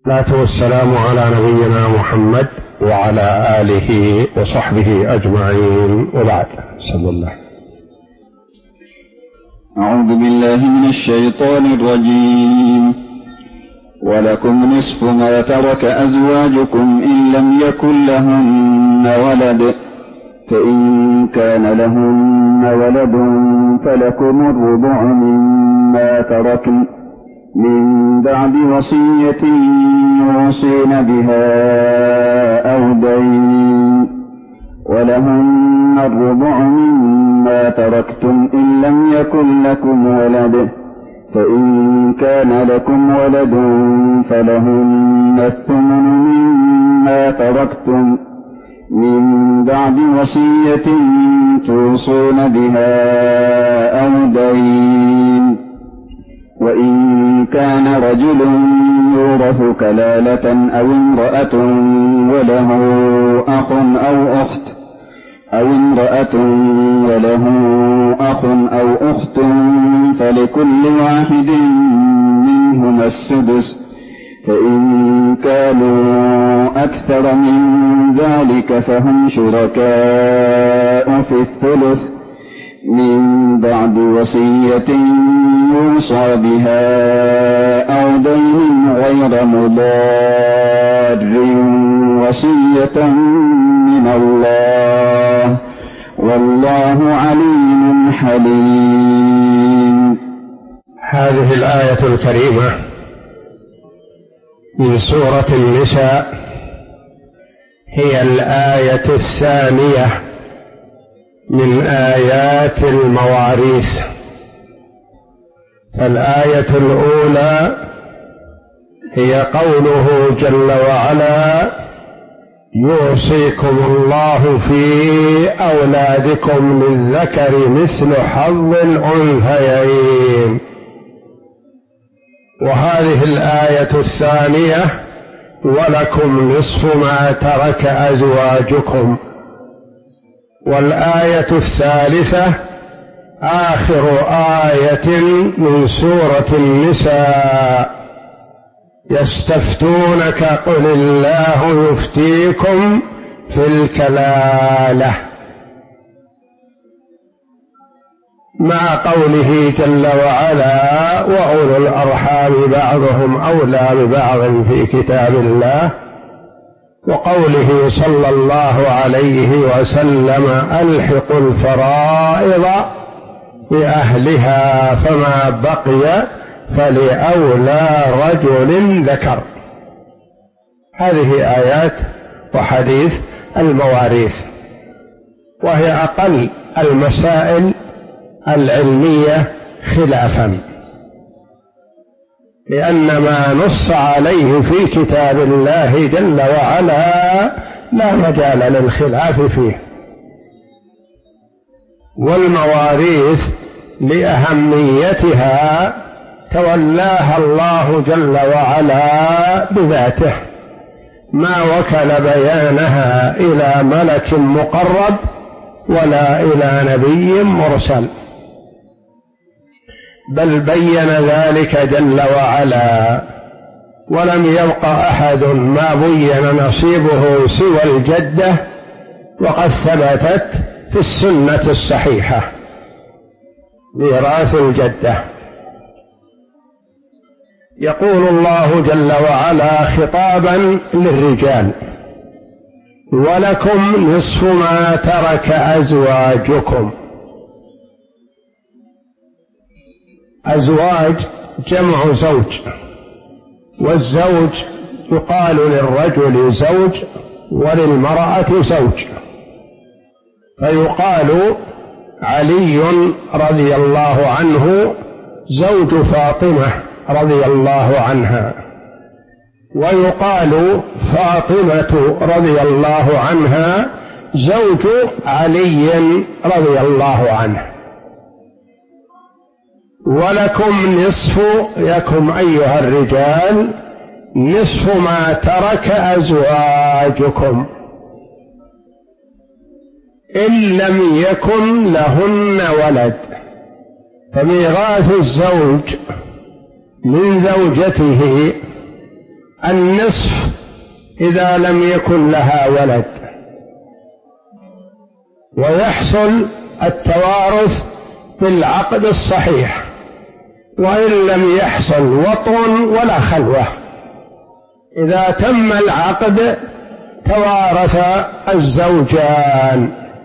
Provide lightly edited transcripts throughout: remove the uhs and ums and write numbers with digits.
والصلاة والسلام على نبينا محمد وعلى آله وصحبه أجمعين، وبعد. صلى الله. أعوذ بالله من الشيطان الرجيم. ولكم نصف ما ترك أزواجكم إن لم يكن لهن ولد، فإن كان لهن ولد فلكم الربع مما تركن من بعد وصية يوصين بها أو دين، ولهن الربع مما تركتم إن لم يكن لكم ولد، فإن كان لكم ولد فلهن الثمن مما تركتم من بعد وصية توصون بها أو دين. وإن كان رجل يورث كلالة أو امرأة وله أخ أو أخت، أو امرأة وله أخ أو أخت فلكل واحد منهما السدس، فإن كانوا أكثر من ذلك فهم شركاء في الثلث من بعد وصية يوصى بها أو دين غير مضار، وصية من الله، والله عليم حليم. هذه الآية الكريمة من سورة النساء هي الآية الثانية من آيات المواريث. فالآية الأولى هي قوله جل وعلا: يوصيكم الله في أولادكم للذكر مثل حظ الأنثيين. وهذه الآية الثانية: ولكم نصف ما ترك أزواجكم. والآية الثالثة آخر آية من سورة النساء: يستفتونك قل الله يفتيكم في الكلالة، مع قوله جل وعلا: وأولو الأرحام بعضهم أولى ببعض في كتاب الله، وقوله صلى الله عليه وسلم: ألحقوا الفرائض بأهلها فما بقي فلأولى رجل ذكر. هذه آيات وحديث المواريث، وهي أقل المسائل العلمية خلافا، لأن ما نص عليه في كتاب الله جل وعلا لا مجال للخلاف فيه. والمواريث لأهميتها تولاها الله جل وعلا بذاته، ما وكل بيانها إلى ملك مقرب ولا إلى نبي مرسل، بل بين ذلك جل وعلا. ولم يبق أحد ما بين نصيبه سوى الجدة، وقد ثبتت في السنة الصحيحة ميراث الجدة. يقول الله جل وعلا خطابا للرجال: ولكم نصف ما ترك أزواجكم. أزواج جمع زوج، والزوج يقال للرجل زوج وللمرأة زوج. فيقال علي رضي الله عنه زوج فاطمة رضي الله عنها، ويقال فاطمة رضي الله عنها زوج علي رضي الله عنه. ولكم نصف، يكم أيها الرجال، نصف ما ترك أزواجكم إن لم يكن لهن ولد. فميراث الزوج من زوجته النصف إذا لم يكن لها ولد، ويحصل التوارث بالعقد الصحيح، وإن لم يحصل وطء ولا خلوة. إذا تم العقد توارث الزوجان.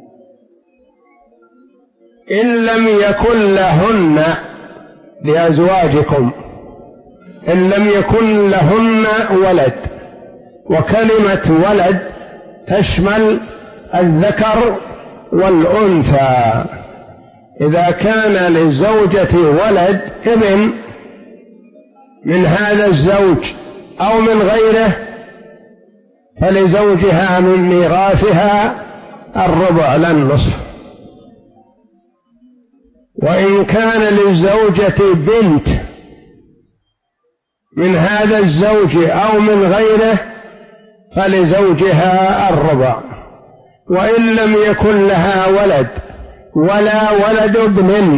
إن لم يكن لهن لأزواجكم إن لم يكن لهن ولد، وكلمة ولد تشمل الذكر والأنثى. إذا كان للزوجة ولد ابن من هذا الزوج أو من غيره فلزوجها من ميراثها الربع لا النصف. وإن كان للزوجة بنت من هذا الزوج أو من غيره فلزوجها الربع. وإن لم يكن لها ولد ولا ولد ابن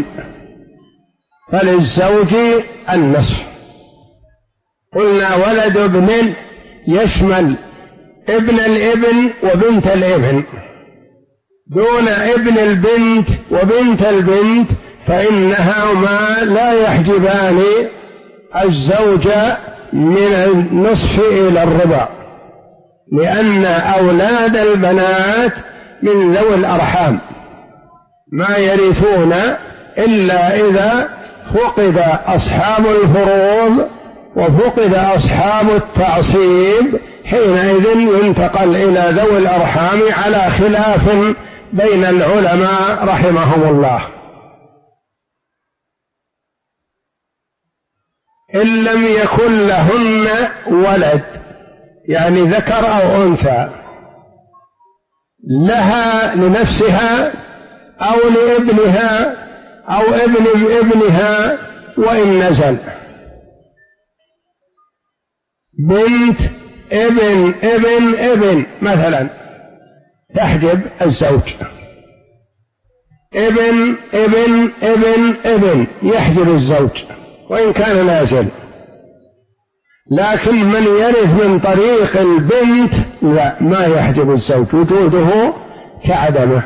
فللزوج النصف. قلنا ولد ابن يشمل ابن الابن وبنت الابن، دون ابن البنت وبنت البنت فإنهما لا يحجبان الزوج من النصف إلى الربع، لأن أولاد البنات من ذوي الأرحام ما يرثون إلا إذا فقد أصحاب الفروض وفقد أصحاب التعصيب، حينئذ ينتقل إلى ذوي الأرحام على خلاف بين العلماء رحمهم الله. إن لم يكن لهن ولد يعني ذكر أو أنثى، لها لنفسها أو لابنها أو ابن ابنها وإن نزل، بنت ابن ابن ابن مثلا تحجب الزوج، ابن ابن ابن ابن يحجب الزوج وإن كان نازل. لكن من يرث من طريق البنت لا، ما يحجب الزوج، وجوده كعدمه.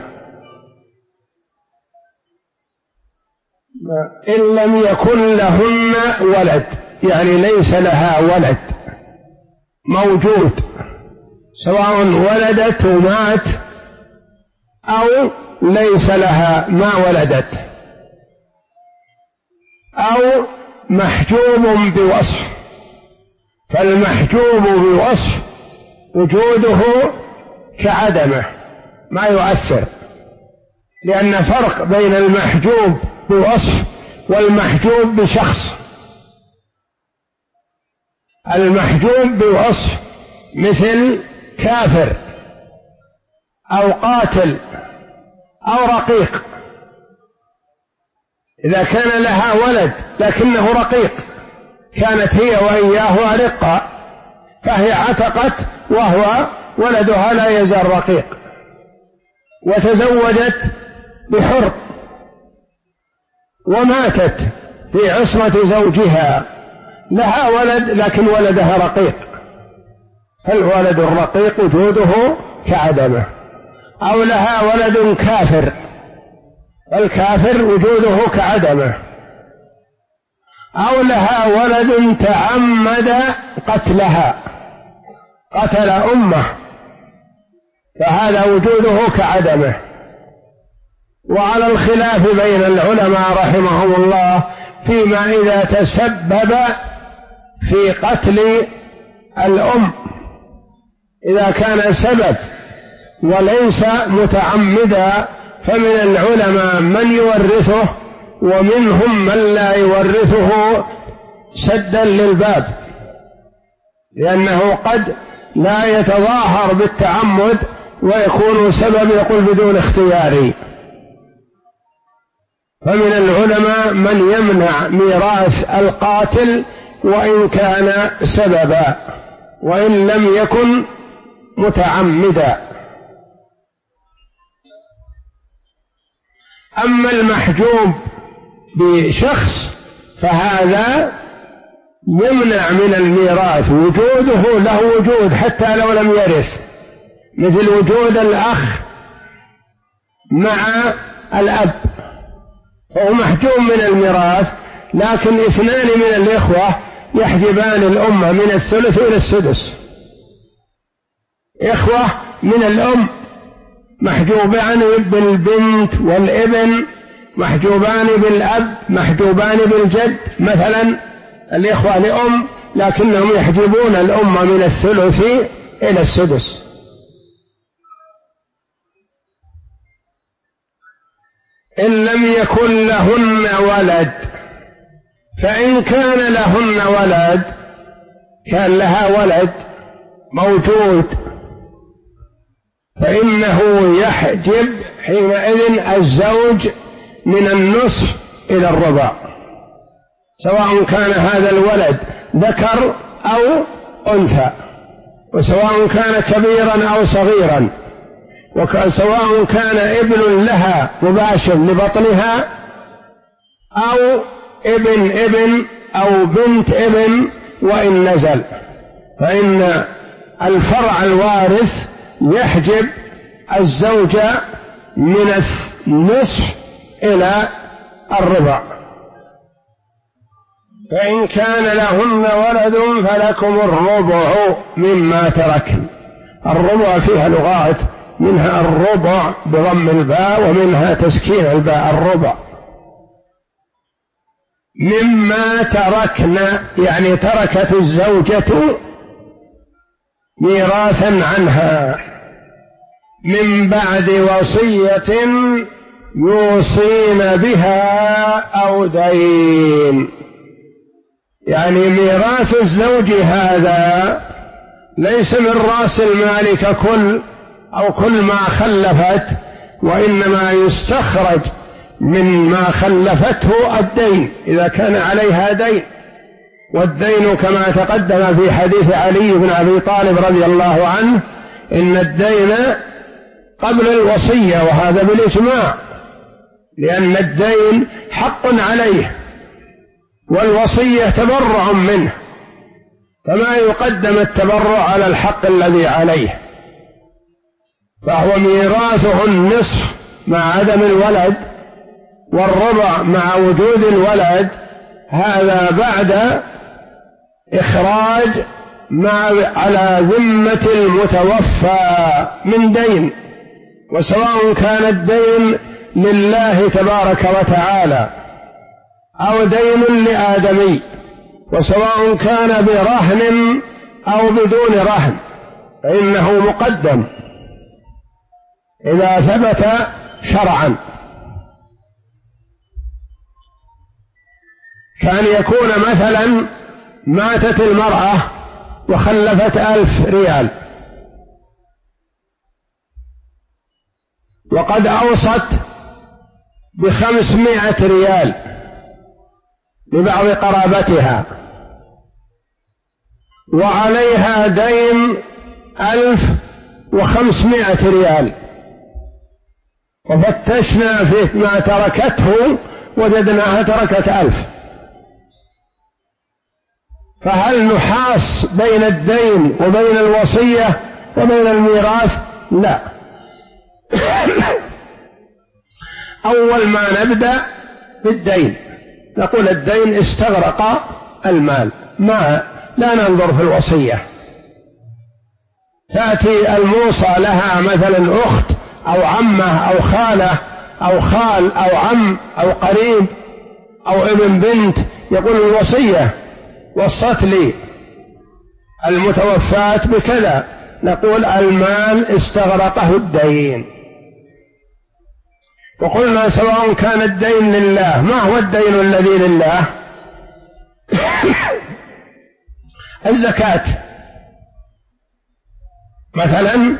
إن لم يكن لهن ولد يعني ليس لها ولد موجود، سواء ولدت ومات أو ليس لها ما ولدت، أو محجوب بوصف، فالمحجوب بوصف وجوده كعدمه ما يؤثر، لأن فرق بين المحجوب بوصف والمحجوب بشخص. المحجوب بوصف مثل كافر أو قاتل أو رقيق، إذا كان لها ولد لكنه رقيق، كانت هي وإياه أرقا فهي عتقت وهو ولدها لا يزال رقيق، وتزوجت بحر وماتت في عصمة زوجها، لها ولد لكن ولدها رقيق، فالولد الرقيق وجوده كعدمه. أو لها ولد كافر، الكافر وجوده كعدمه. أو لها ولد تعمد قتلها، قتل أمه، فهذا وجوده كعدمه. وعلى الخلاف بين العلماء رحمهم الله فيما إذا تسبب في قتل الأم، إذا كان سبب وليس متعمدا فمن العلماء من يورثه ومنهم من لا يورثه سدا للباب، لأنه قد لا يتظاهر بالتعمد ويكون سبب يقول بدون اختياري. فمن العلماء من يمنع ميراث القاتل وإن كان سببا وإن لم يكن متعمدا. أما المحجوب بشخص فهذا يمنع من الميراث، وجوده له وجود حتى لو لم يرث، مثل وجود الأخ مع الأب، فهو محجوم من الميراث، لكن اثنان من الإخوة يحجبان الأم من الثلث إلى السدس. إخوة من الأم محجوبان بالبنت والابن، محجوبان بالأب، محجوبان بالجد، مثلا الإخوة لأم لكنهم يحجبون الأم من الثلث إلى السدس. إن لم يكن لهن ولد، فإن كان لهن ولد، كان لها ولد موجود، فإنه يحجب حينئذ الزوج من النصف إلى الربع، سواء كان هذا الولد ذكر أو أنثى، وسواء كان كبيرا أو صغيرا، وسواء كان ابن لها مباشر لبطنها أو ابن أو بنت ابن، وإن نزل، فإن الفرع الوارث يحجب الزوج من النصف إلى الربع. فإن كان لهن ولد فلكم الربع مما تركن. الربع فيها لغات، منها الربع بضم الباء ومنها تسكين الباء، الربع مما تركن، يعني تركت الزوجة ميراثا عنها من بعد وصية يوصين بها أو دين. يعني ميراث الزوج هذا ليس من رأس المال ككل أو كل ما خلفت، وإنما يستخرج من ما خلفته الدين إذا كان عليها دين. والدين كما تقدم في حديث علي بن أبي طالب رضي الله عنه إن الدين قبل الوصية، وهذا بالإجماع، لأن الدين حق عليه والوصية تبرع منه، فما يقدم التبرع على الحق الذي عليه، فهو ميراثه النصف مع عدم الولد، والربع مع وجود الولد، هذا بعد إخراج ما على ذمة المتوفى من دين، وسواء كان الدين لله تبارك وتعالى أو دين لآدمي، وسواء كان برهن أو بدون رهن، فإنه مقدم إذا ثبت شرعا. كان يكون مثلا ماتت المرأة وخلفت 1000 ريال، وقد أوصت ب500 ريال لبعض قرابتها، وعليها دين 1500 ريال، وفتشنا في ما تركته وجدناها تركت 1000، فهل نحاص بين الدين وبين الوصية وبين الميراث؟ لا. أول ما نبدأ بالدين نقول الدين استغرق المال، لا ننظر في الوصية. تأتي الموصى لها مثلا أخت أو عمة أو خالة أو خال أو عم أو قريب أو ابن بنت، يقول الوصية وصت لي المتوفاة بكذا، نقول المال استغرقه الدين. وقلنا سواء كان الدين لله، ما هو الدين الذي لله؟ الزكاة مثلا،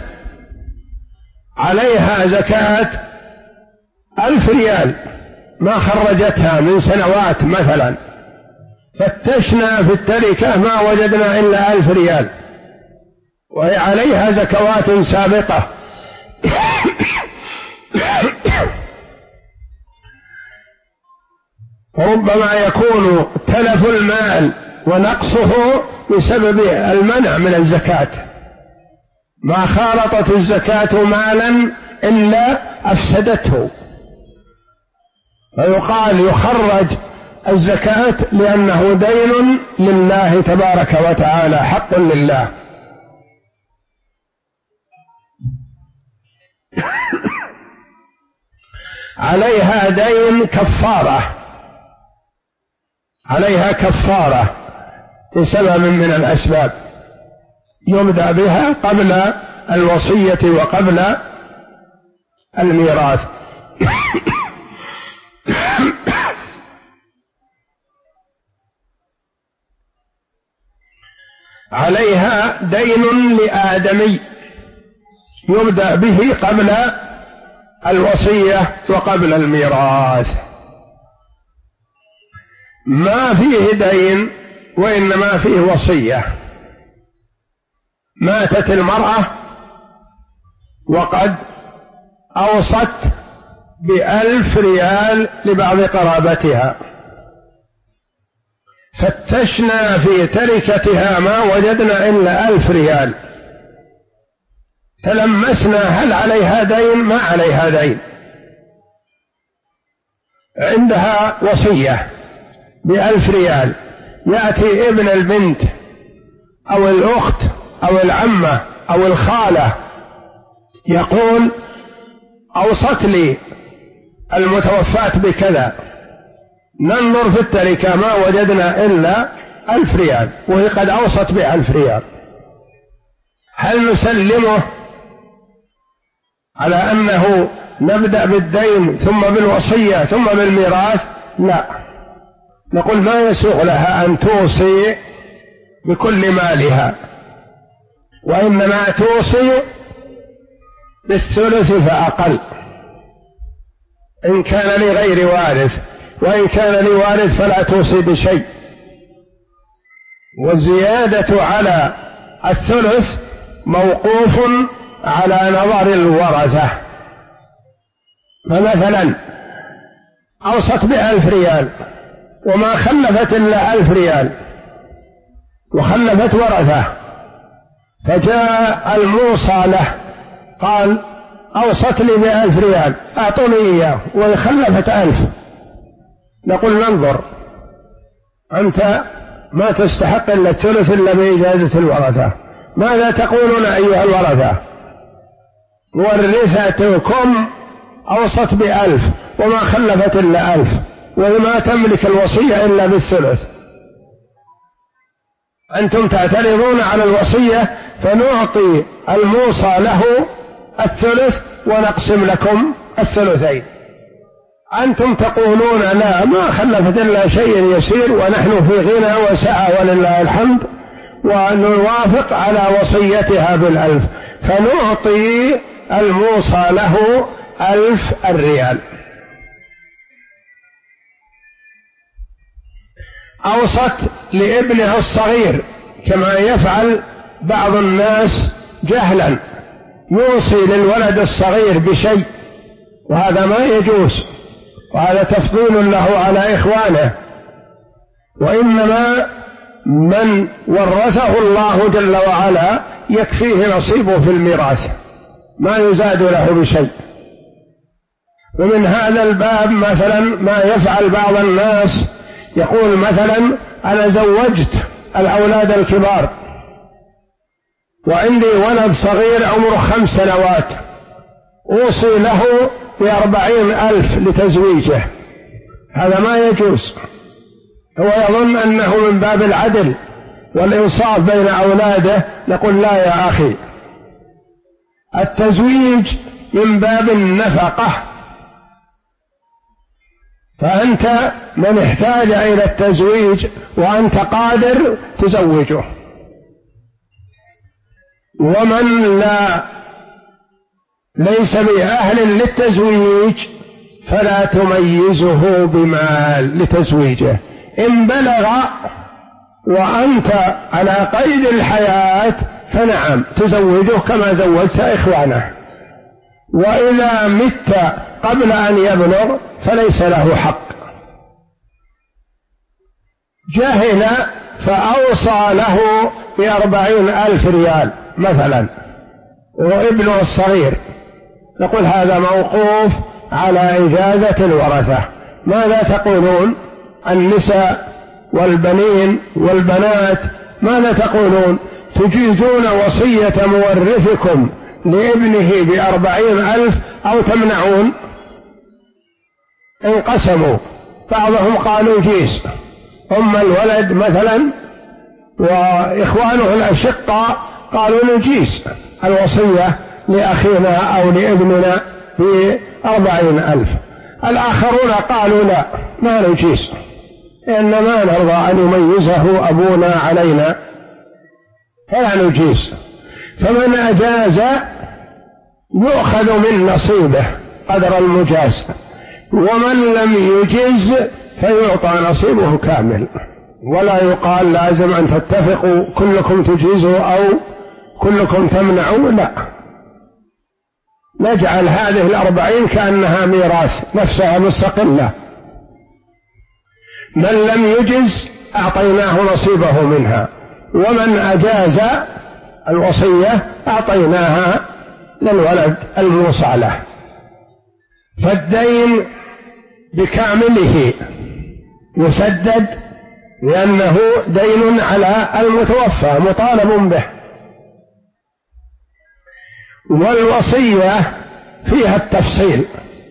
عليها زكاة 1000 ريال ما خرجتها من سنوات مثلا، فتشنا في التركة ما وجدنا إلا 1000 ريال، وهي عليها زكوات سابقة. وربما يكون تلف المال ونقصه بسبب المنع من الزكاة. ما خالطت الزكاة مالا إلا أفسدته، فيقال يخرج الزكاة لأنه دين لله تبارك وتعالى، حق لله. عليها دين كفارة، عليها كفارة بسبب من الأسباب يبدأ بها قبل الوصية وقبل الميراث. عليها دين لآدمي يبدأ به قبل الوصية وقبل الميراث. ما فيه دين وإنما فيه وصية. ماتت المرأة وقد أوصت ب1,000 ريال لبعض قرابتها، فتشنا في تركتها ما وجدنا إلا 1,000 ريال، تلمسنا هل عليها دين؟ ما عليها دين، عندها وصية ب1,000 ريال. يأتي ابن البنت أو الأخت أو العمة أو الخالة يقول أوصت لي المتوفاة بكذا، ننظر في التركة ما وجدنا إلا 1,000 ريال وهي قد أوصت ب1,000 ريال، هل نسلمه على أنه نبدأ بالدين ثم بالوصية ثم بالميراث؟ لا، نقول ما يسوغ لها أن توصي بكل مالها، وإنما توصي بالثلث فأقل إن كان لغير وارث، وإن كان لوارث فلا توصي بشيء. والزيادة على الثلث موقوف على نظر الورثة. فمثلا أوصت ب1,000 ريال وما خلفت إلا 1,000 ريال وخلفت ورثة، فجاء الموصى له قال أوصت لي ب1,000 ريال أعطوني إياه وخلفت 1,000، نقول ننظر، أنت ما تستحق إلا الثلث إلا بإجازة الورثة، ماذا تقولون أيها الورثة؟ ورثتكم أوصت ب1,000 وما خلفت إلا 1,000 وما تملك الوصية إلا بالثلث، أنتم تعترضون على الوصية فنعطي الموصى له الثلث ونقسم لكم الثلثين. أنتم تقولون لا، ما خلفت إلا شيء يسير ونحن في غنى وسعة ولله الحمد، ونوافق على وصيتها ب1,000، فنعطي الموصى له 1,000 ريال. أوصت لابنها الصغير كما يفعل بعض الناس جهلا، يوصي للولد الصغير بشيء، وهذا ما يجوز، وهذا تفضيل له على إخوانه، وإنما من ورثه الله جل وعلا يكفيه نصيبه في الميراث، ما يزاد له بشيء. ومن هذا الباب مثلا ما يفعل بعض الناس، يقول مثلا أنا زوجت الأولاد الكبار وعندي ولد صغير عمره 5 سنوات، أوصي له ب40,000 لتزويجه، هذا ما يجوز. هو يظن أنه من باب العدل والإنصاف بين أولاده، نقول لا يا أخي، التزويج من باب النفقة، فأنت من احتاج إلى التزويج وأنت قادر تزوجه، ومن ليس بأهل للتزويج فلا تميزه بمال لتزويجه. إن بلغ وأنت على قيد الحياة فنعم تزوجه كما زوجت إخوانه، وإذا مت قبل أن يبلغ فليس له حق. جهل فأوصى له ب40,000 ريال مثلا وابنه الصغير، نقول هذا موقوف على إجازة الورثة. ماذا تقولون النساء والبنين والبنات؟ ماذا تقولون؟ تجيزون وصية مورثكم لابنه ب40,000 أو تمنعون؟ انقسموا، بعضهم قالوا جيز، الولد مثلا وإخوانه الأشقاء قالوا نجيز الوصية لأخينا أو لابننا ب40,000. الآخرون قالوا لا، ما نجيز، لأن ما نرضى أن يميزه أبونا علينا فلا نجيز. فمن أجاز يؤخذ من نصيبه قدر المجاز، ومن لم يجز فيعطى نصيبه كامل، ولا يقال لازم أن تتفقوا كلكم تجيزوا أو كلكم تمنعوا، لا، نجعل هذه 40 كأنها ميراث نفسها مستقلة. من لم يجز أعطيناه نصيبه منها، ومن أجاز الوصية أعطيناها للولد الموصى له. فالدين بكامله يسدد لأنه دين على المتوفى مطالب به. والوصية فيها التفصيل،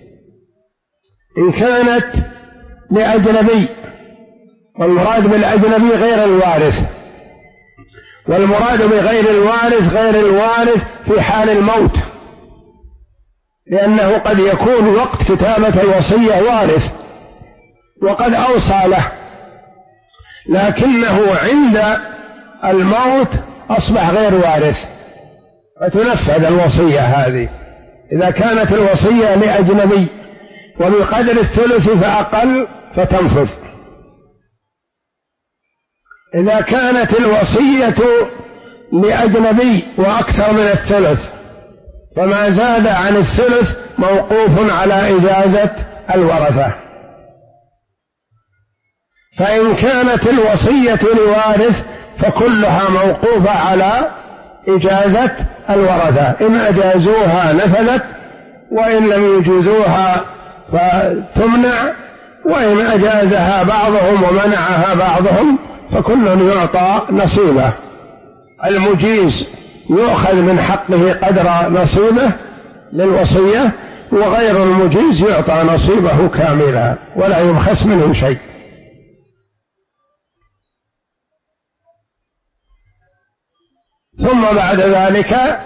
إن كانت لأجنبي، والمراد بالأجنبي غير الوارث، والمراد بغير الوارث غير الوارث في حال الموت، لأنه قد يكون وقت كتابة الوصية وارث وقد أوصى له، لكنه عند الموت أصبح غير وارث فتنفذ الوصية هذه. إذا كانت الوصية لأجنبي وبقدر الثلث فأقل فتنفذ. إذا كانت الوصية لأجنبي وأكثر من الثلث فما زاد عن الثلث موقوف على إجازة الورثة. فإن كانت الوصية لوارث فكلها موقوفة على إجازة الورثة، إن أجازوها نفذت، وإن لم يجوزوها فتمنع، وإن أجازها بعضهم ومنعها بعضهم فكل يعطى نصيبه. المجيز يؤخذ من حقه قدر نصيبه للوصية، وغير المجيز يعطى نصيبه كاملا ولا يبخس منه شيء. ثم بعد ذلك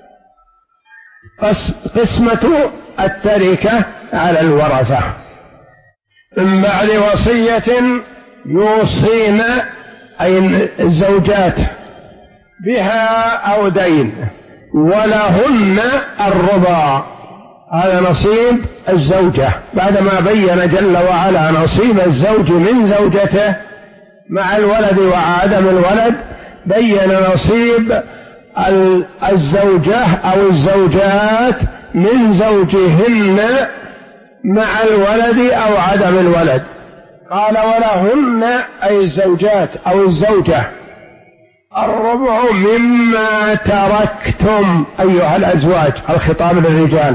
قسمة التركة على الورثة من بعد وصية يوصين أي الزوجات بها أو دين، ولهن الربع، هذا نصيب الزوجة بعدما بين جل وعلا نصيب الزوج من زوجته مع الولد وعدم الولد، بين نصيب الزوجة أو الزوجات من زوجهن مع الولد أو عدم الولد. قال ولهن أي الزوجات أو الزوجة الربع مما تركتم أيها الأزواج، الخطاب للرجال،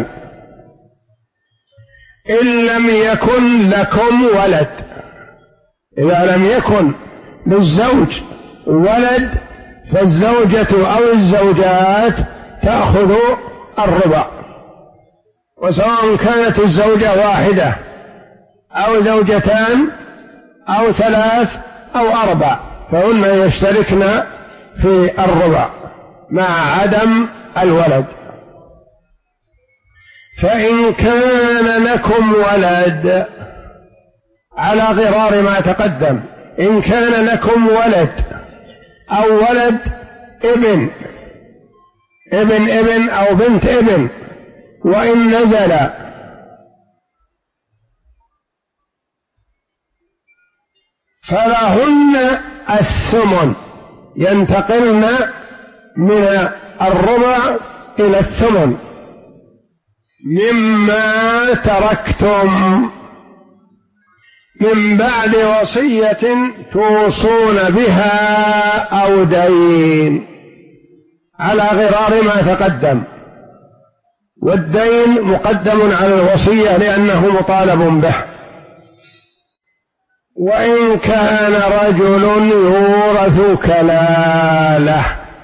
إن لم يكن لكم ولد. إذا لم يكن للزوج ولد فالزوجة أو الزوجات تأخذ الربع، وسواء كانت الزوجة واحدة أو زوجتان أو 3 أو 4 فهن يشتركن في الربع مع عدم الولد. فإن كان لكم ولد على غرار ما تقدم، إن كان لكم ولد أو ولد ابن أو بنت ابن، وإن نزل فلهن الثمن، ينتقلن من الربع إلى الثمن مما تركتم من بعد وصية توصون بها أو دين، على غرار ما تقدم، والدين مقدم على الوصية لأنه مطالب به. وإن كان رجل يورث كلالة،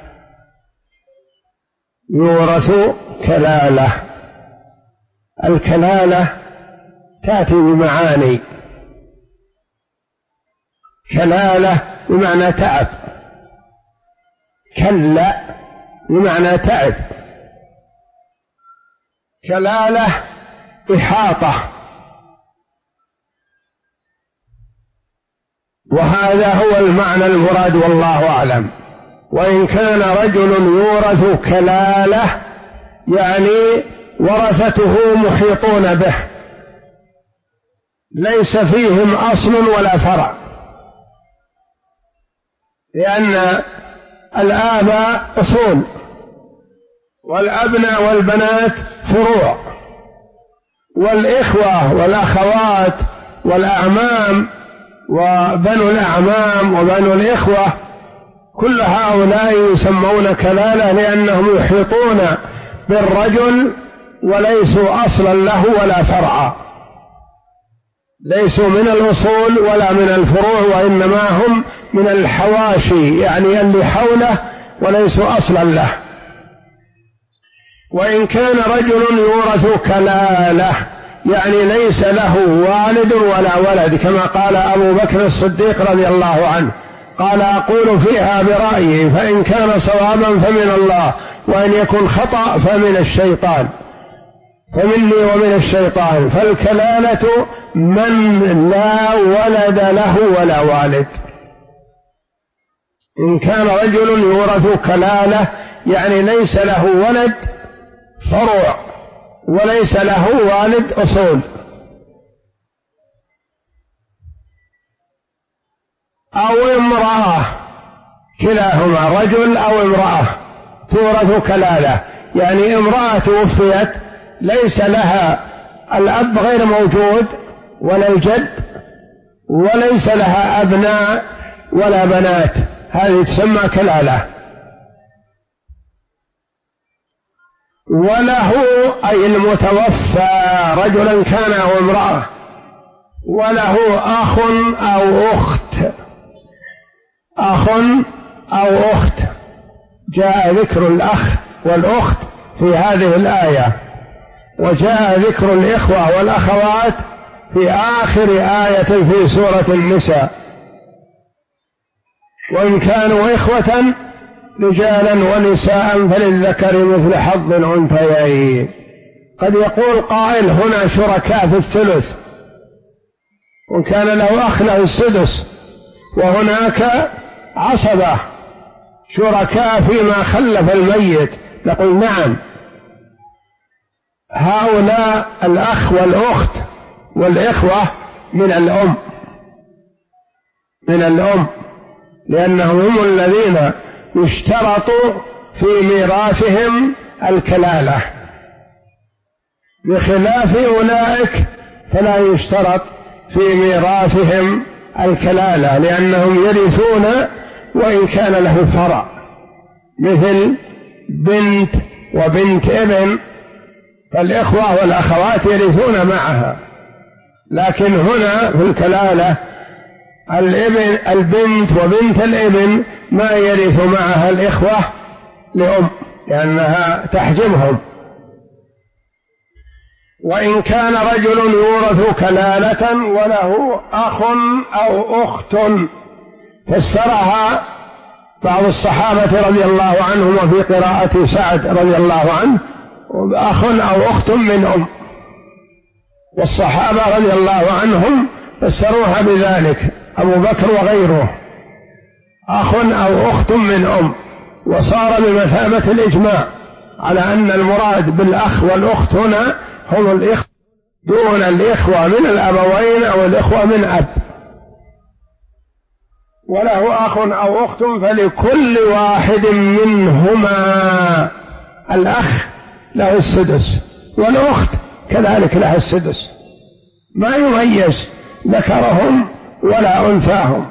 يورث كلالة، الكلالة تأتي بمعاني، كلالة بمعنى تعب، كلا بمعنى تعب، كلالة إحاطة، وهذا هو المعنى المراد والله أعلم. وإن كان رجل يورث كلالة يعني ورثته محيطون به، ليس فيهم أصل ولا فرع، لأن الآباء أصول والأبناء والبنات فروع، والإخوة والأخوات والأعمام وبنو الأعمام وبنو الإخوة كل هؤلاء يسمون كلالة لأنهم يحيطون بالرجل وليسوا أصلا له ولا فرعا، ليسوا من الأصول ولا من الفروع، وإنما هم من الحواشي يعني اللي حوله وليسوا أصلا له. وإن كان رجل يورث كلالة يعني ليس له والد ولا ولد، كما قال أبو بكر الصديق رضي الله عنه، قال أقول فيها برأيي، فإن كان صوابا فمن الله، وإن يكن خطأ فمن الشيطان، فمني ومن الشيطان. فالكلالة من لا ولد له ولا والد. إن كان رجل يورث كلالة يعني ليس له ولد فروع وليس له والد أصول، أو امرأة، كلاهما رجل أو امرأة تورث كلالة، يعني امرأة توفيت ليس لها الأب غير موجود ولا الجد وليس لها أبناء ولا بنات، هذه تسمى كلالة. وله أي المتوفى رجلا كان أو امرأة، وله أخ أو أخت، أخ أو أخت، جاء ذكر الأخ والأخت في هذه الآية، وجاء ذكر الإخوة والأخوات في آخر آية في سورة النساء. وإن كانوا إخوة رجالا ونساء فللذكر مثل حظ الأنثيين. قد يقول قائل هنا شركاء في الثلث، وإن كان له أخ له السدس، وهناك عصبة شركاء فيما خلف الميت، نقول نعم، هؤلاء الأخ والأخت والإخوة من الأم، من الأم، لأنهم هم الذين يشترط في ميراثهم الكلالة، بخلاف أولئك فلا يشترط في ميراثهم الكلالة، لأنهم يرثون وإن كان له فرع، مثل بنت وبنت ابن، فالإخوة والأخوات يرثون معها، لكن هنا في الكلالة البنت وبنت الابن ما يرث معها الإخوة لأم، لأنها تحجبهم. وإن كان رجل يورث كلالة وله أخ أو أخت، فسرها بعض الصحابة رضي الله عنهم وفي قراءة سعد رضي الله عنه أخ أو أخت من أم، والصحابة رضي الله عنهم فسروها بذلك، أبو بكر وغيره، أخ أو أخت من أم، وصار بمثابة الإجماع على أن المراد بالأخ والأخت هنا هم الإخوة دون الإخوة من الأبوين أو الإخوة من أب. وله أخ أو أخت فلكل واحد منهما، الأخ له السدس والأخت كذلك لها السدس، ما يميز ذكرهم ولا أنثاهم.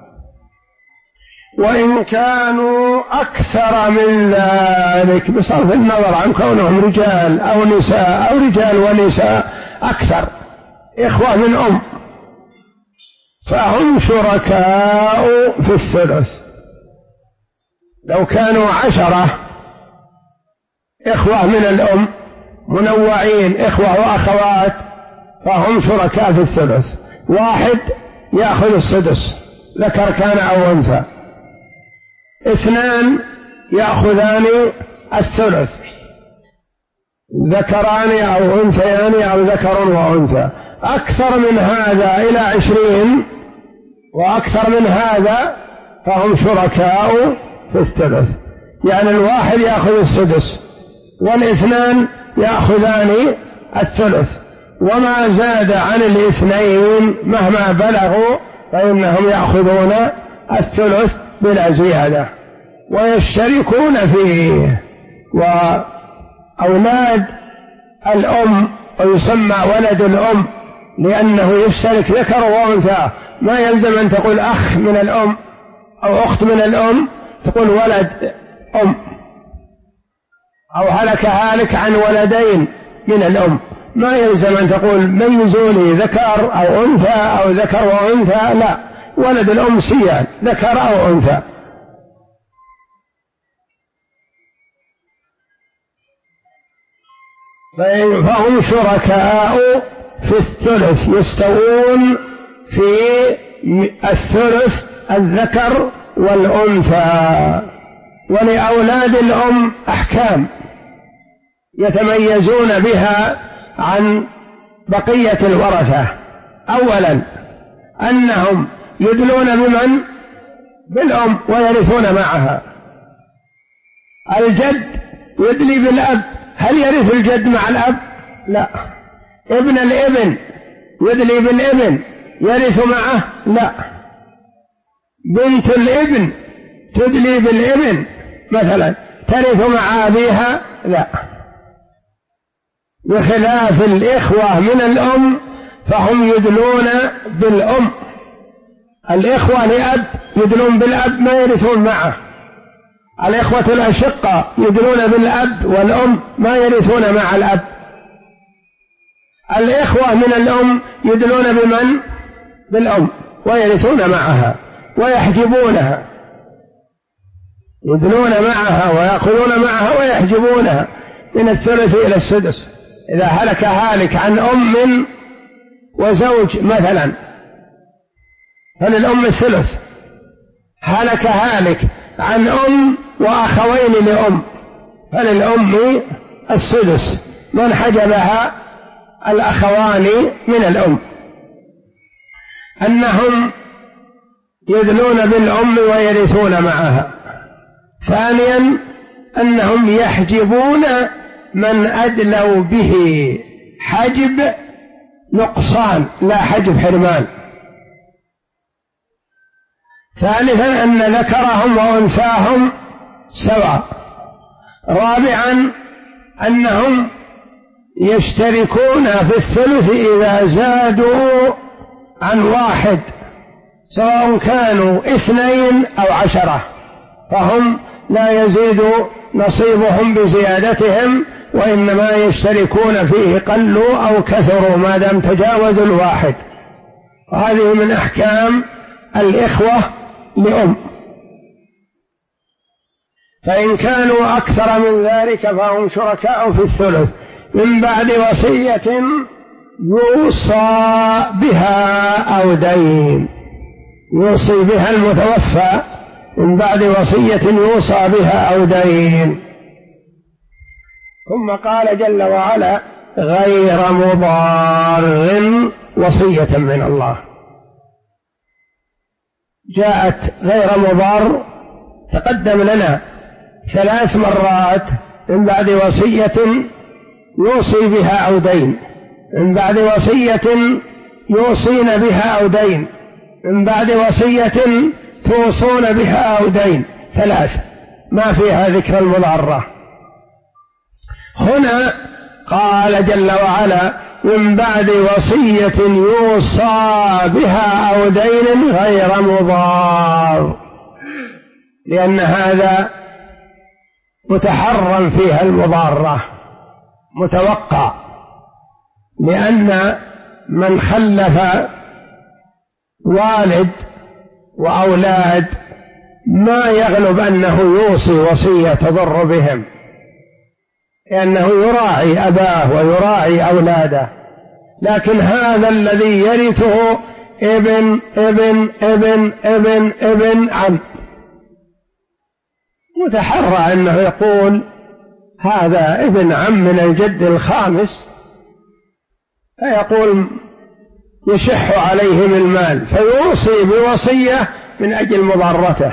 وإن كانوا أكثر من ذلك بصرف النظر عن كونهم رجال أو نساء أو رجال ونساء أكثر إخوة من أم، فهم شركاء في الثلث. لو كانوا 10 إخوة من الأم منوعين إخوة وأخوات فهم شركاء في الثلث، 1 يأخذ السدس ذكر كان أو أنثى، 2 يأخذان الثلث ذكران أو أنثيان أو ذكر وأنثى، أكثر من هذا إلى 20 وأكثر من هذا فهم شركاء في الثلث. يعني 1 يأخذ السدس و2 يأخذان الثلث، وما زاد عن 2 مهما بلغوا فإنهم يأخذون الثلث بلا زيادة ويشتركون فيه. وأولاد الأم ويسمى ولد الأم لأنه يشترك ذكر وأنثى، ما يلزم أن تقول أخ من الأم أو أخت من الأم، تقول ولد أم، أو هلك هالك عن ولدين من الأم، ما يلزم أن تقول ميزوا لي ذكر أو أنثى أو ذكر وأنثى، لا، ولد الأم سيان ذكر أو أنثى. فهم شركاء في الثلث يستوون في الثلث الذكر والأنثى. ولأولاد الأم أحكام يتميزون بها عن بقية الورثة. أولا أنهم يدلون بمن؟ بالأم ويرثون معها. الجد يدلي بالأب، هل يرث الجد مع الأب؟ لا. ابن الابن يدلي بالابن يرث معه؟ لا. بنت الابن تدلي بالابن مثلا ترث مع أبيها؟ لا. بخلاف الإخوة من الأم فهم يدلون بالأم. الإخوة لأب يدلون بالأب ما يرثون معه، الإخوة الأشقة يدلون بالأب والأم ما يرثون مع الأب. الإخوة من الأم يدلون بمن؟ بالأم ويرثون معها ويحجبونها، يدلون معها ويأخذون معها ويحجبونها من الثلث إلى السدس. إذا هلك هالك عن أم وزوج مثلا فللأم الثلث، هلك هالك عن أم وأخوين لأم فللأم السدس، من حجبها الأخوان من الأم. أنهم يدلون بالأم ويرثون معها. ثانيا أنهم يحجبون من أدلوا به حجب نقصان لا حجب حرمان. ثالثا أن ذكرهم وأنثاهم سواء. رابعا أنهم يشتركون في الثلث إذا زادوا عن 1 سواء كانوا 2 أو 10 فهم لا يزيد نصيبهم بزيادتهم، وإنما يشتركون فيه قلوا أو كثروا ما دام تجاوزوا 1. وهذه من أحكام الإخوة لأم. فإن كانوا أكثر من ذلك فهم شركاء في الثلث من بعد وصية يوصى بها أو دين، يوصي بها المتوفى من بعد وصية يوصى بها أو دين. ثم قال جل وعلا غير مضار وصية من الله. جاءت غير مضار تقدم لنا 3 مرات من بعد وصية يوصي بها أو دين، من بعد وصية يوصين بها أو دين، من بعد وصية توصون بها أو دين، 3 ما فيها ذكر المضارة. هنا قال جل وعلا من بعد وصية يوصى بها أو دين غير مضار، لأن هذا متحرم فيها المضارة متوقع، لأن من خلف والد وأولاد ما يغلب أنه يوصي وصية تضر بهم، لأنه يراعي أباه ويراعي أولاده. لكن هذا الذي يرثه ابن ابن ابن ابن ابن عم متحرى أنه يقول هذا ابن عم من الجد الخامس، فيقول يشح عليهم المال فيوصي بوصية من أجل مضارته.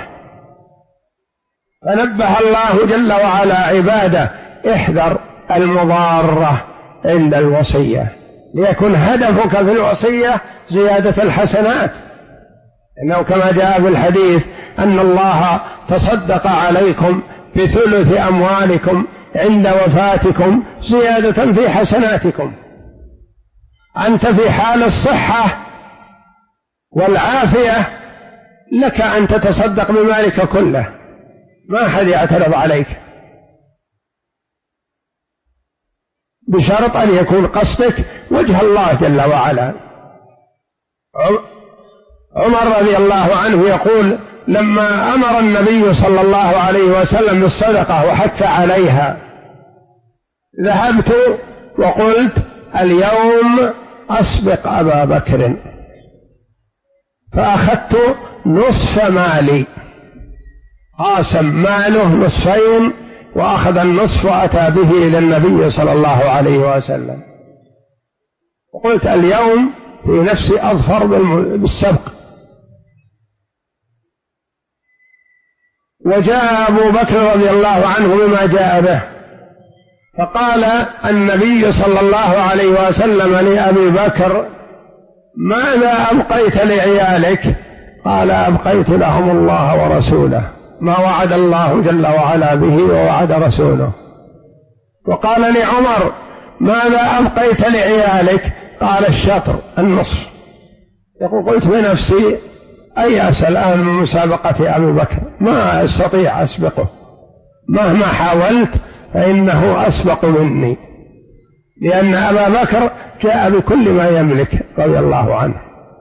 فنبه الله جل وعلا عباده احذر المضارة عند الوصية، ليكن هدفك في الوصية زيادة الحسنات، إنه كما جاء في الحديث أن الله تصدق عليكم بثلث أموالكم عند وفاتكم زيادة في حسناتكم. أنت في حال الصحة والعافية لك أن تتصدق بمالك كله، ما أحد يعترض عليك، بشرط أن يكون قصدك وجه الله جل وعلا. عمر رضي الله عنه يقول لما أمر النبي صلى الله عليه وسلم بالصدقة وحث عليها ذهبت وقلت اليوم أسبق أبا بكر، فأخذت نصف مالي، قاسم ماله نصفين وأخذ النصف وأتى به إلى النبي صلى الله عليه وسلم، وقلت اليوم في نفسي أظفر بالسبق. وجاء أبو بكر رضي الله عنه بما جاء به، فقال النبي صلى الله عليه وسلم لأبي بكر ماذا أبقيت لعيالك؟ قال أبقيت لهم الله ورسوله، ما وعد الله جل وعلا به ووعد رسوله. وقال لعمر ماذا أبقيت لعيالك؟ قال الشطر النصف. يقول قلت بنفسي أيأس الآن من مسابقة أبي بكر، ما أستطيع أسبقه، مهما حاولت فإنه أسبق مني، لأن أبا بكر جاء بكل ما يملك رضي الله عنه،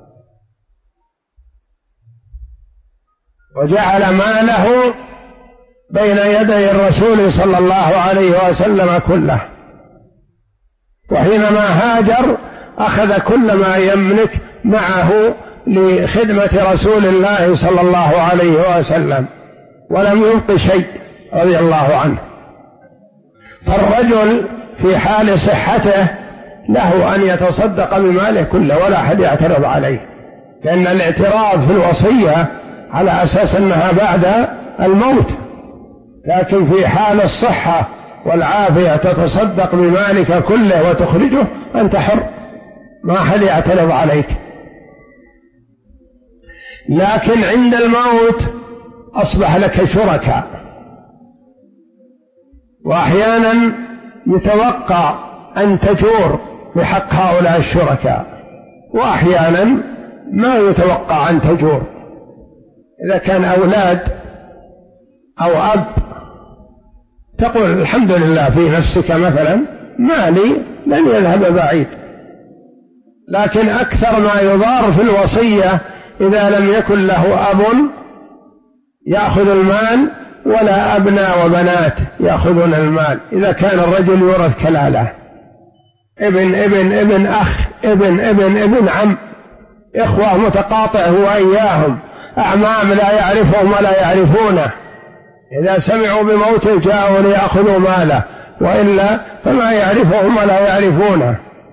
وجعل ماله بين يدي الرسول صلى الله عليه وسلم كله، وحينما هاجر أخذ كل ما يملك معه لخدمة رسول الله صلى الله عليه وسلم، ولم يبق شيء رضي الله عنه. فالرجل في حال صحته له أن يتصدق بماله كله ولا أحد يعترض عليه، لأن الاعتراض في الوصية على أساس أنها بعد الموت، لكن في حال الصحة والعافية تتصدق بمالك كله وتخرجه أنت حر، ما أحد يعترض عليك. لكن عند الموت أصبح لك شركاء، وأحيانا يتوقع أن تجور بحق هؤلاء الشركاء، وأحيانا ما يتوقع أن تجور. إذا كان أولاد أو أب تقول الحمد لله في نفسك مثلا مالي لن يذهب بعيد، لكن أكثر ما يضار في الوصية إذا لم يكن له أب يأخذ المال ولا أبناء وبنات يأخذون المال. إذا كان الرجل يورث كلالة، ابن ابن ابن أخ ابن ابن ابن عم، إخوة متقاطع هو إياهم، أعمام لا يعرفهم ولا يعرفونه، إذا سمعوا بموته جاءوا ليأخذوا ماله، وإلا فما يعرفهم ولا يعرفونه.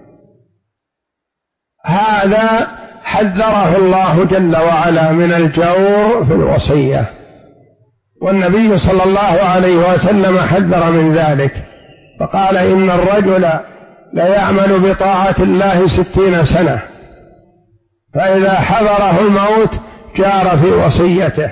هذا حذره الله جل وعلا من الجور في الوصية، والنبي صلى الله عليه وسلم حذر من ذلك، فقال إن الرجل ليعمل بطاعة الله 60 سنة، فإذا حضره الموت جار في وصيته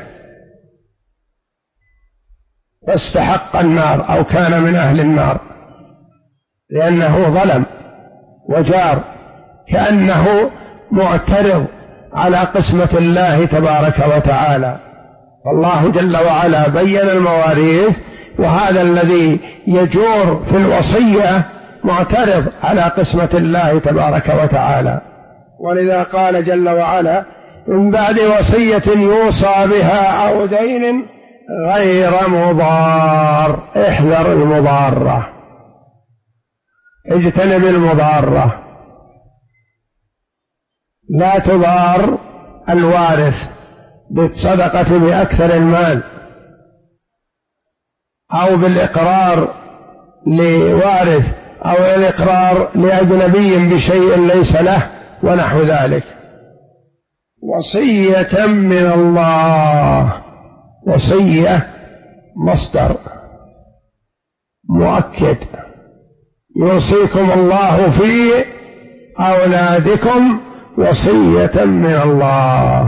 فاستحق النار أو كان من أهل النار، لأنه ظلم وجار، كأنه معترض على قسمة الله تبارك وتعالى. والله جل وعلا بين المواريث، وهذا الذي يجور في الوصية معترض على قسمة الله تبارك وتعالى. ولذا قال جل وعلا: من بعد وصية يوصى بها أو دين غير مضار. احذر المضارة، اجتنب المضارة، لا تضار الوارث بالصدقة بأكثر المال، أو بالإقرار لوارث، أو الإقرار لأجنبي بشيء ليس له ونحو ذلك. وصية من الله، وصية مصدر مؤكد، يوصيكم الله في أولادكم وصية من الله.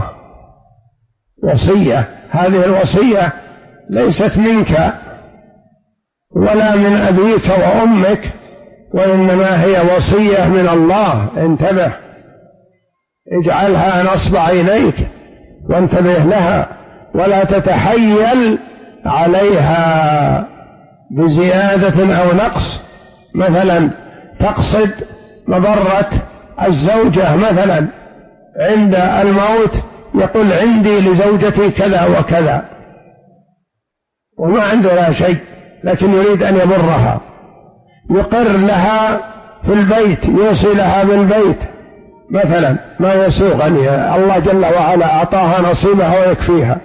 وصية، هذه الوصية ليست منك ولا من أبيك وأمك، وإنما هي وصية من الله. انتبه، اجعلها نصب عينيك وانتبه لها، ولا تتحيل عليها بزيادة أو نقص. مثلا تقصد مضرة الزوجة، مثلا عند الموت يقول عندي لزوجتي كذا وكذا، وما عنده لا شيء، لكن يريد أن يبرها، يقر لها في البيت، يوصي لها بالبيت مثلا ما يسوغ أن الله جل وعلا أعطاها نصيبها ويكفيها.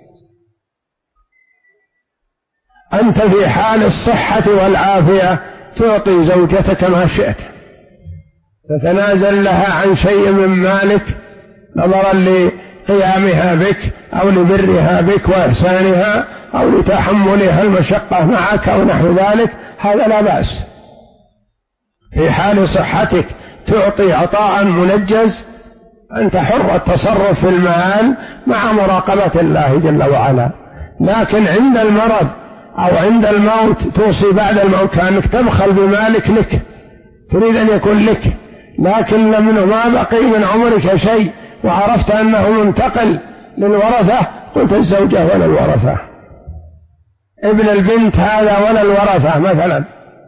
أنت في حال الصحة والعافية تعطي زوجتك ما شئت، تتنازل لها عن شيء من مالك نظرا لقيامها بك أو لبرها بك وإحسانها أو لتحملها المشقة معك أو نحو ذلك، هذا لا بأس. في حال صحتك تعطي عطاء منجز، أنت حر التصرف في المال مع مراقبة الله جل وعلا. لكن عند المرض أو عند الموت توصي بعد الموت، كأنك تبخل بمالك لك، تريد أن يكون لك، لكن لمنه ما بقي من عمرك شيء وعرفت أنه منتقل للورثة، قلت الزوجة ولا الورثة، ابن البنت هذا ولا الورثة مثلا،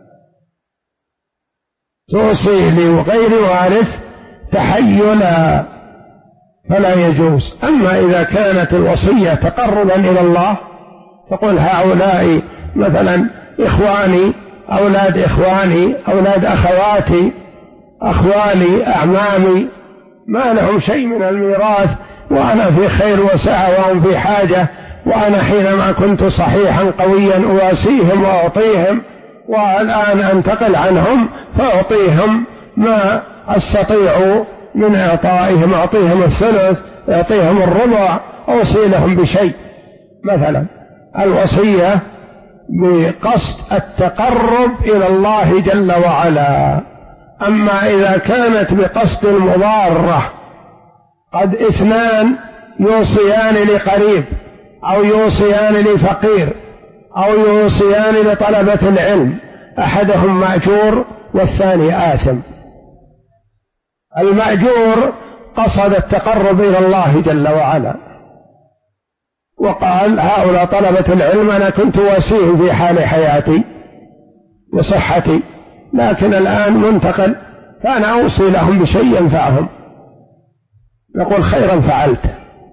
توصي لغير وارث تحيلا فلا يجوز. أما إذا كانت الوصية تقربا إلى الله، تقول هؤلاء مثلا إخواني، أولاد إخواني، أولاد أخواتي، أخوالي، أعمامي، ما لهم شيء من الميراث، وأنا في خير وسعة وهم في حاجة، وأنا حينما كنت صحيحا قويا أواسيهم وأعطيهم، والآن أنتقل عنهم فأعطيهم ما أستطيع من إعطائهم، أعطيهم الثلث، أعطيهم الربع، أوصي لهم بشيء مثلا. الوصية بقصد التقرب إلى الله جل وعلا. أما إذا كانت بقصد المضارة، قد اثنان يوصيان لقريب أو يوصيان لفقير أو يوصيان لطلبة العلم، أحدهم مأجور والثاني آثم. المأجور قصد التقرب إلى الله جل وعلا، وقال هؤلاء طلبة العلم أنا كنت واسيهم في حال حياتي وصحتي، لكن الآن منتقل، فأنا أوصي لهم بشيء ينفعهم. يقول خيرا فعلت.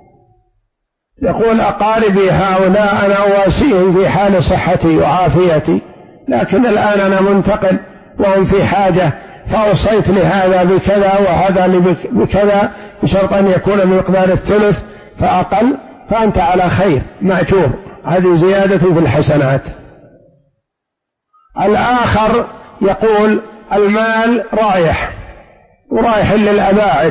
يقول أقاربي هؤلاء أنا أواسيهم في حال صحتي وعافيتي، لكن الآن أنا منتقل وهم في حاجة، فأوصيت لهذا بكذا وهذا بكذا، بشرط أن يكون بمقدار الثلث فأقل، فأنت على خير مأجور، هذه زيادة في الحسنات. الآخر يقول المال رايح ورايح للأباعد،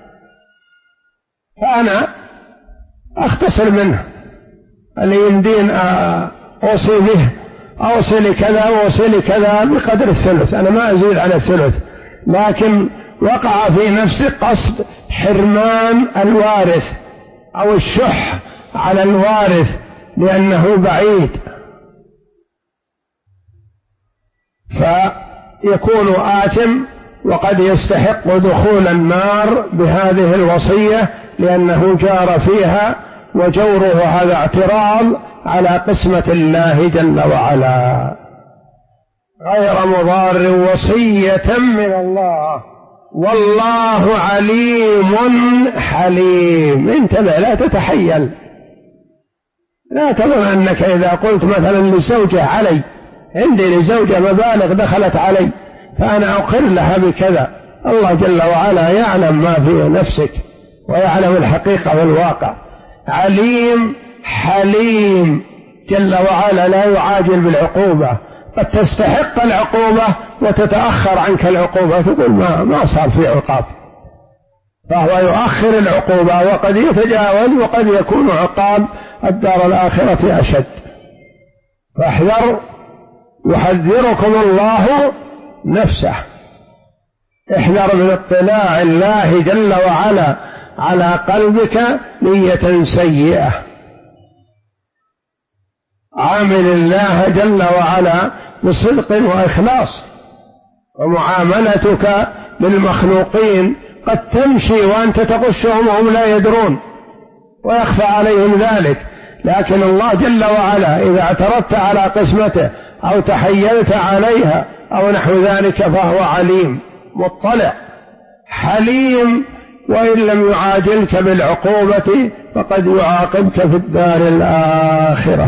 فأنا أختصر منه اللي يمدين أوصي به، أوصي لكذا وأوصي لكذا بقدر الثلث، أنا ما أزيد على الثلث، لكن وقع في نفسي قصد حرمان الوارث أو الشح على الوارث لأنه بعيد، فيكون آثم وقد يستحق دخول النار بهذه الوصية لأنه جار فيها، وجوره هذا اعتراض على قسمة الله جل وعلا. غير مضار وصية من الله، والله عليم حليم. انتبه، لا تتحيل، لا تظن أنك إذا قلت مثلا للزوجة علي، عندي لزوجة مبالغ دخلت علي فأنا أقر لها بكذا. الله جل وعلا يعلم ما في نفسك ويعلم الحقيقة والواقع. عليم حليم جل وعلا، لا يعاجل بالعقوبة. قد تستحق العقوبة وتتأخر عنك العقوبة، تقول ما صار في عقاب، فهو يؤخر العقوبة وقد يتجاوز، وقد يكون عقاب الدار الآخرة أشد. فاحذر، يحذركم الله نفسه. احذر من اطلاع الله جل وعلا على قلبك نية سيئة. عامل الله جل وعلا بصدق وإخلاص. ومعاملتك للمخلوقين قد تمشي وأنت تغشهم وهم لا يدرون ويخفى عليهم ذلك، لكن الله جل وعلا إذا اعترضت على قسمته أو تحيلت عليها أو نحو ذلك فهو عليم مطلع حليم، وإن لم يعاجلك بالعقوبة فقد يعاقبك في الدار الآخرة.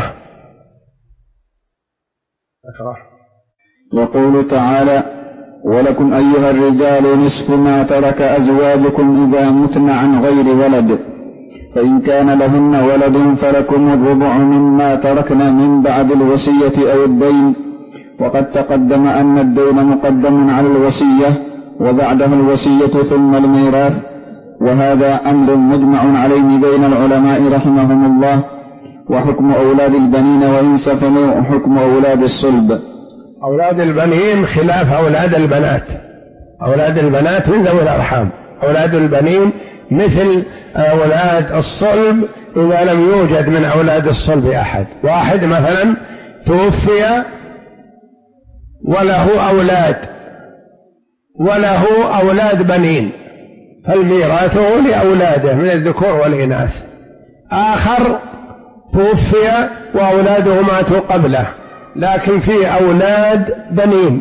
يقول تعالى: ولكم أيها الرجال نصف ما ترك أزواجكم إذا متن عن غير ولد، فإن كان لهن ولد فلكم الربع مما تركن من بعد الوصية أو الدين. وقد تقدم أن الدين مقدم على الوصية وبعده الوصية ثم الميراث، وهذا أمر مجمع عليه بين العلماء رحمهم الله. وحكم أولاد البنين وإن سفلوا حكم أولاد الصلب. أولاد البنين خلاف أولاد البنات. أولاد البنات من ذوي الأرحام. أولاد البنين مثل أولاد الصلب إذا لم يوجد من أولاد الصلب أحد. واحد مثلا توفي وله أولاد بنين، فالميراثه لأولاده من الذكور والإناث. آخر توفي وأولاده ماتوا قبله، لكن في أولاد بنين،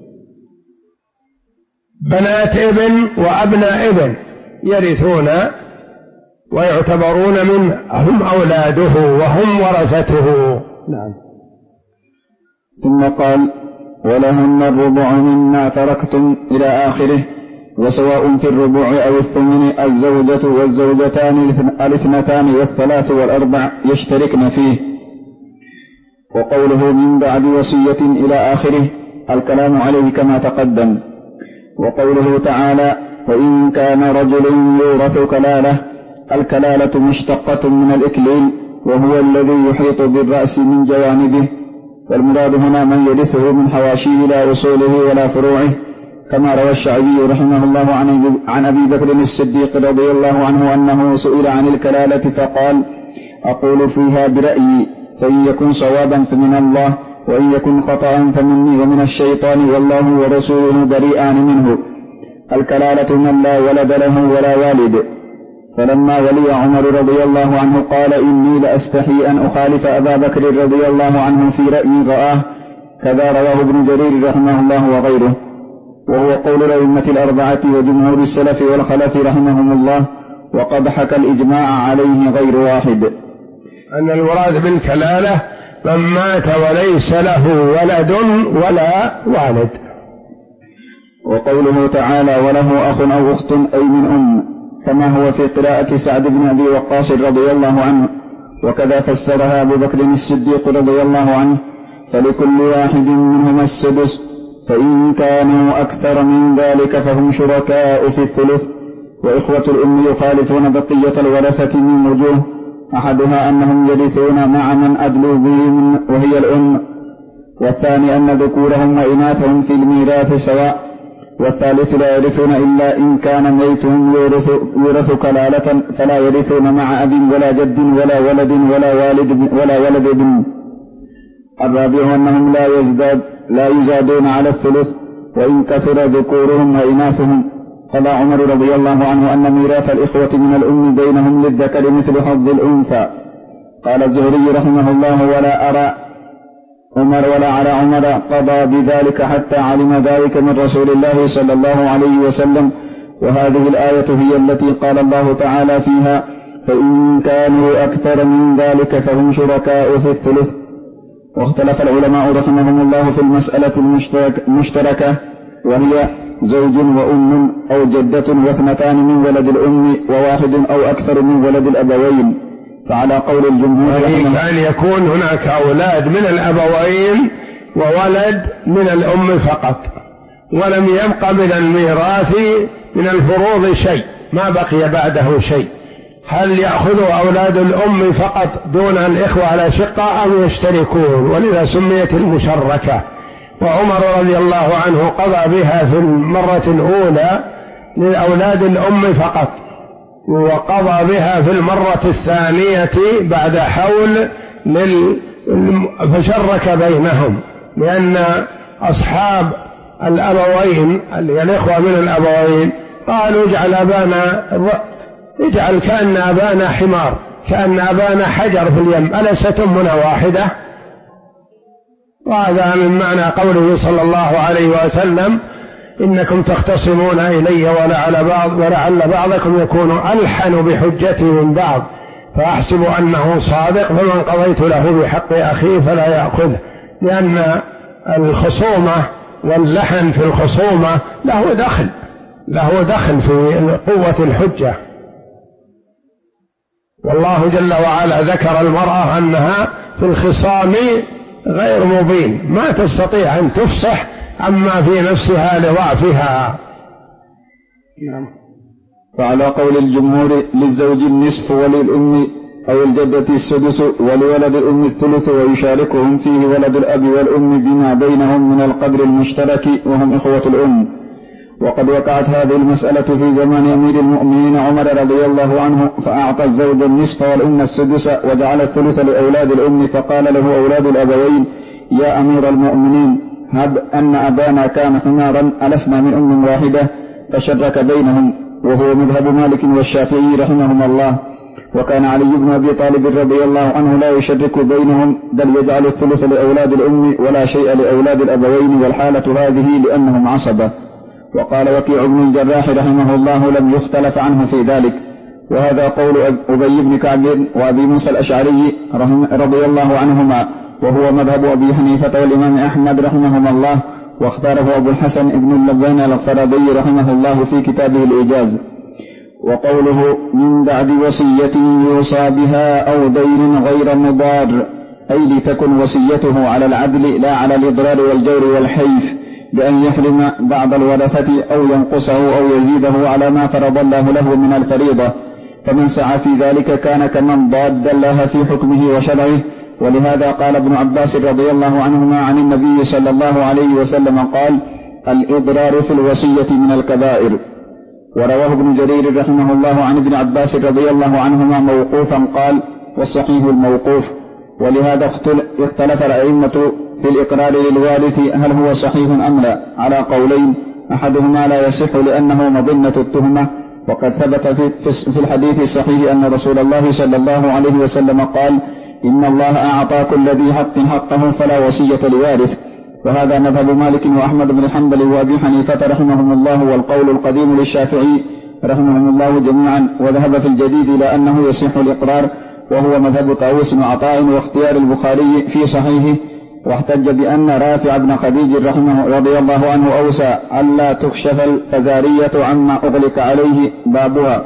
بنات ابن وأبناء ابن يرثون ويعتبرون منه، هم أولاده وهم ورثته. نعم. ثم قال: ولهن الربع مما تركتم إلى آخره. وسواء في الربع أو الثمن الزوجة والزوجتان الاثنتان والثلاث والأربع يشتركن فيه. وقوله من بعد وصية إلى آخره الكلام عليه كما تقدم. وقوله تعالى: وإن كان رجل يورث كلالة، الكلالة مشتقة من الإكليل وهو الذي يحيط بالرأس من جوانبه، والمراد هنا من يرثه من حواشيه لا أصوله ولا فروعه، كما روى الشعبي رحمه الله عن أبي بكر الصديق رضي الله عنه أنه سئل عن الكلالة فقال: أقول فيها برأيي، فإن يكن صوابا فمن الله، وإن يكن خطأ فمني ومن الشيطان، والله ورسوله بريئان منه. الكلالة من لا ولد له ولا والد. فلما ولي عمر رضي الله عنه قال: إني لأستحي أن أخالف أبا بكر رضي الله عنه في رأي رآه، كذا رواه ابن جرير رحمه الله وغيره، وهو قول الأئمة الأربعة وجمهور السلف والخلف رحمهم الله، وقد حكى الإجماع عليه غير واحد. أن المراد بالكلالة من مات وليس له ولد ولا والد. وقوله تعالى: وله أخ أو أخت أي من أم، كما هو في قراءة سعد بن أبي وقاص رضي الله عنه، وكذا فسرها أبو بكر الصديق رضي الله عنه: فلكل واحد منهما السدس، فإن كانوا أكثر من ذلك فهم شركاء في الثلث. وإخوة الأم يخالفون بقية الورثة من وجوه، أحدها أنهم يرثون مع من أدلوا بهم وهي الأم، والثاني أن ذكورهم وإناثهم في الميراث سواء، والثالث لا يرثون إلا إن كان ميتهم يورث كلالة، فلا يرثون مع أب ولا جد ولا ولد ولا ولد ابن. الرابع أنهم لا يزادون على الثلث، وإن كثر ذكورهم وإناثهم. قال عمر رضي الله عنه أن ميراث الإخوة من الأم بينهم للذكر مثل حظ الأنثى. قال الزهري رحمه الله: ولا أرى عمر ولا على عمر قضى بذلك حتى علم ذلك من رسول الله صلى الله عليه وسلم. وهذه الآية هي التي قال الله تعالى فيها: فإن كانوا أكثر من ذلك فهم شركاء في الثلث. واختلف العلماء رحمهم الله في المسألة المشتركة، وهي زوج وأم أو جدة واثنتان من ولد الأم وواحد أو أكثر من ولد الأبوين. فعلى قول الجمهور كان يكون هناك أولاد من الأبوين وولد من الأم فقط، ولم يبق من الميراث من الفروض شيء، ما بقي بعده شيء. هل يأخذ أولاد الأم فقط دون الإخوة على شقة أم يشتركون؟ ولذا سميت المشركة. وعمر رضي الله عنه قضى بها في المرة الأولى لأولاد الأم فقط، وقضى بها في المرة الثانية بعد حول فشرك بينهم، لأن أصحاب الأبوين الإخوة من الأبوين قالوا اجعل كأن أبانا حمار، كأن أبانا حجر في اليم، ألست أمنا واحدة؟ وهذا من معنى قوله صلى الله عليه وسلم: إنكم تختصمون إلي ولعل بعضكم يكون ألحن بحجتي من بعض، فأحسب أنه صادق، فمن قضيت له بحق أخيه فلا يأخذه. لأن الخصومة واللحن في الخصومة له دخل في قوة الحجة. والله جل وعلا ذكر المرأة أنها في الخصام غير مبين، ما تستطيع أن تفصح عما في نفسها لضعفها. فعلى قول الجمهور للزوج النصف وللأم أو الجدة السدس ولولد الأم الثلث، ويشاركهم فيه ولد الأب والأم بما بينهم من القدر المشترك وهم إخوة الأم. وقد وقعت هذه المسألة في زمان أمير المؤمنين عمر رضي الله عنه، فأعطى الزوج النصف والأم السدس وجعل الثلث لأولاد الأم، فقال له أولاد الأبوين: يا أمير المؤمنين، هب أن أبانا كان حمارا ألسنا من أم واحدة؟ فشرك بينهم، وهو مذهب مالك والشافعي رحمهم الله. وكان علي بن أبي طالب رضي الله عنه لا يشرك بينهم، بل يجعل الثلث لأولاد الأم ولا شيء لأولاد الأبوين، والحالة هذه لأنهم عصبة. وقال وكيع بن الجراح رحمه الله: لم يختلف عنه في ذلك. وهذا قول أبي بن كعب وأبي موسى الأشعري رضي الله عنهما، وهو مذهب أبي حنيفة والإمام أحمد رحمهما الله، واختاره أبو الحسن ابن اللبان الفرابي رحمه الله في كتابه الإيجاز. وقوله من بعد وصية يوصى بها أو دين غير مضار، أي لتكن وصيته على العدل لا على الإضرار والجور والحيف، بأن يحرم بعض الورثة أو ينقصه أو يزيده على ما فرض الله له من الفريضة. فمن سعى في ذلك كان كمن ضاد الله في حكمه وشرعه. ولهذا قال ابن عباس رضي الله عنهما عن النبي صلى الله عليه وسلم قال: الإضرار في الوصية من الكبائر. ورواه ابن جرير رحمه الله عن ابن عباس رضي الله عنهما موقوفا قال: والصحيح الموقوف. ولهذا اختلف الأئمة في الإقرار للوارث هل هو صحيح أم لا، على قولين: أحدهما لا يصح لأنه مظنة التهمة، وقد ثبت في الحديث الصحيح أن رسول الله صلى الله عليه وسلم قال: إن الله أعطى كل ذي حق حقه فلا وصية لوارث. وهذا مذهب مالك وأحمد بن حنبل وأبي حنيفة رحمهم الله، والقول القديم للشافعي رحمهم الله جميعا. وذهب في الجديد إلى أنه يصح الإقرار، وهو مذهب طاووس وعطاء واختيار البخاري في صحيحه. واحتج بأن رافع بن خديج رضي الله عنه أوسى ألا تكشف الفزارية عما أغلق عليه بابها.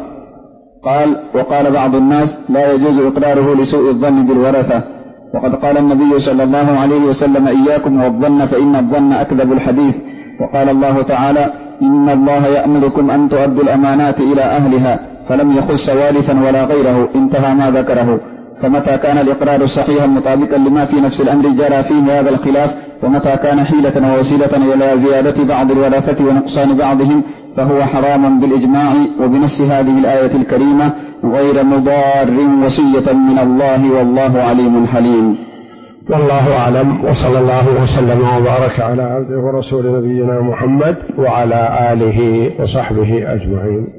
وقال بعض الناس لا يجوز إقراره لسوء الظن بالورثة. وقد قال النبي صلى الله عليه وسلم: إياكم والظن فإن الظن أكذب الحديث. وقال الله تعالى: إن الله يأمركم أن تؤدوا الأمانات إلى أهلها، فلم يخص وارثا ولا غيره، انتهى ما ذكره. فمتى كان الإقرار صحيحا مطابقا لما في نفس الأمر جرى فيه هذا الخلاف، ومتى كان حيلة ووسيلة إلى زيادة بعض الورثة ونقصان بعضهم، فهو حرام بالإجماع وبنص هذه الآية الكريمة: غير مضار، وصية من الله والله عليم حليم. والله أعلم، وصلى الله وسلم وبارك على عبده ورسول نبينا محمد وعلى آله وصحبه أجمعين.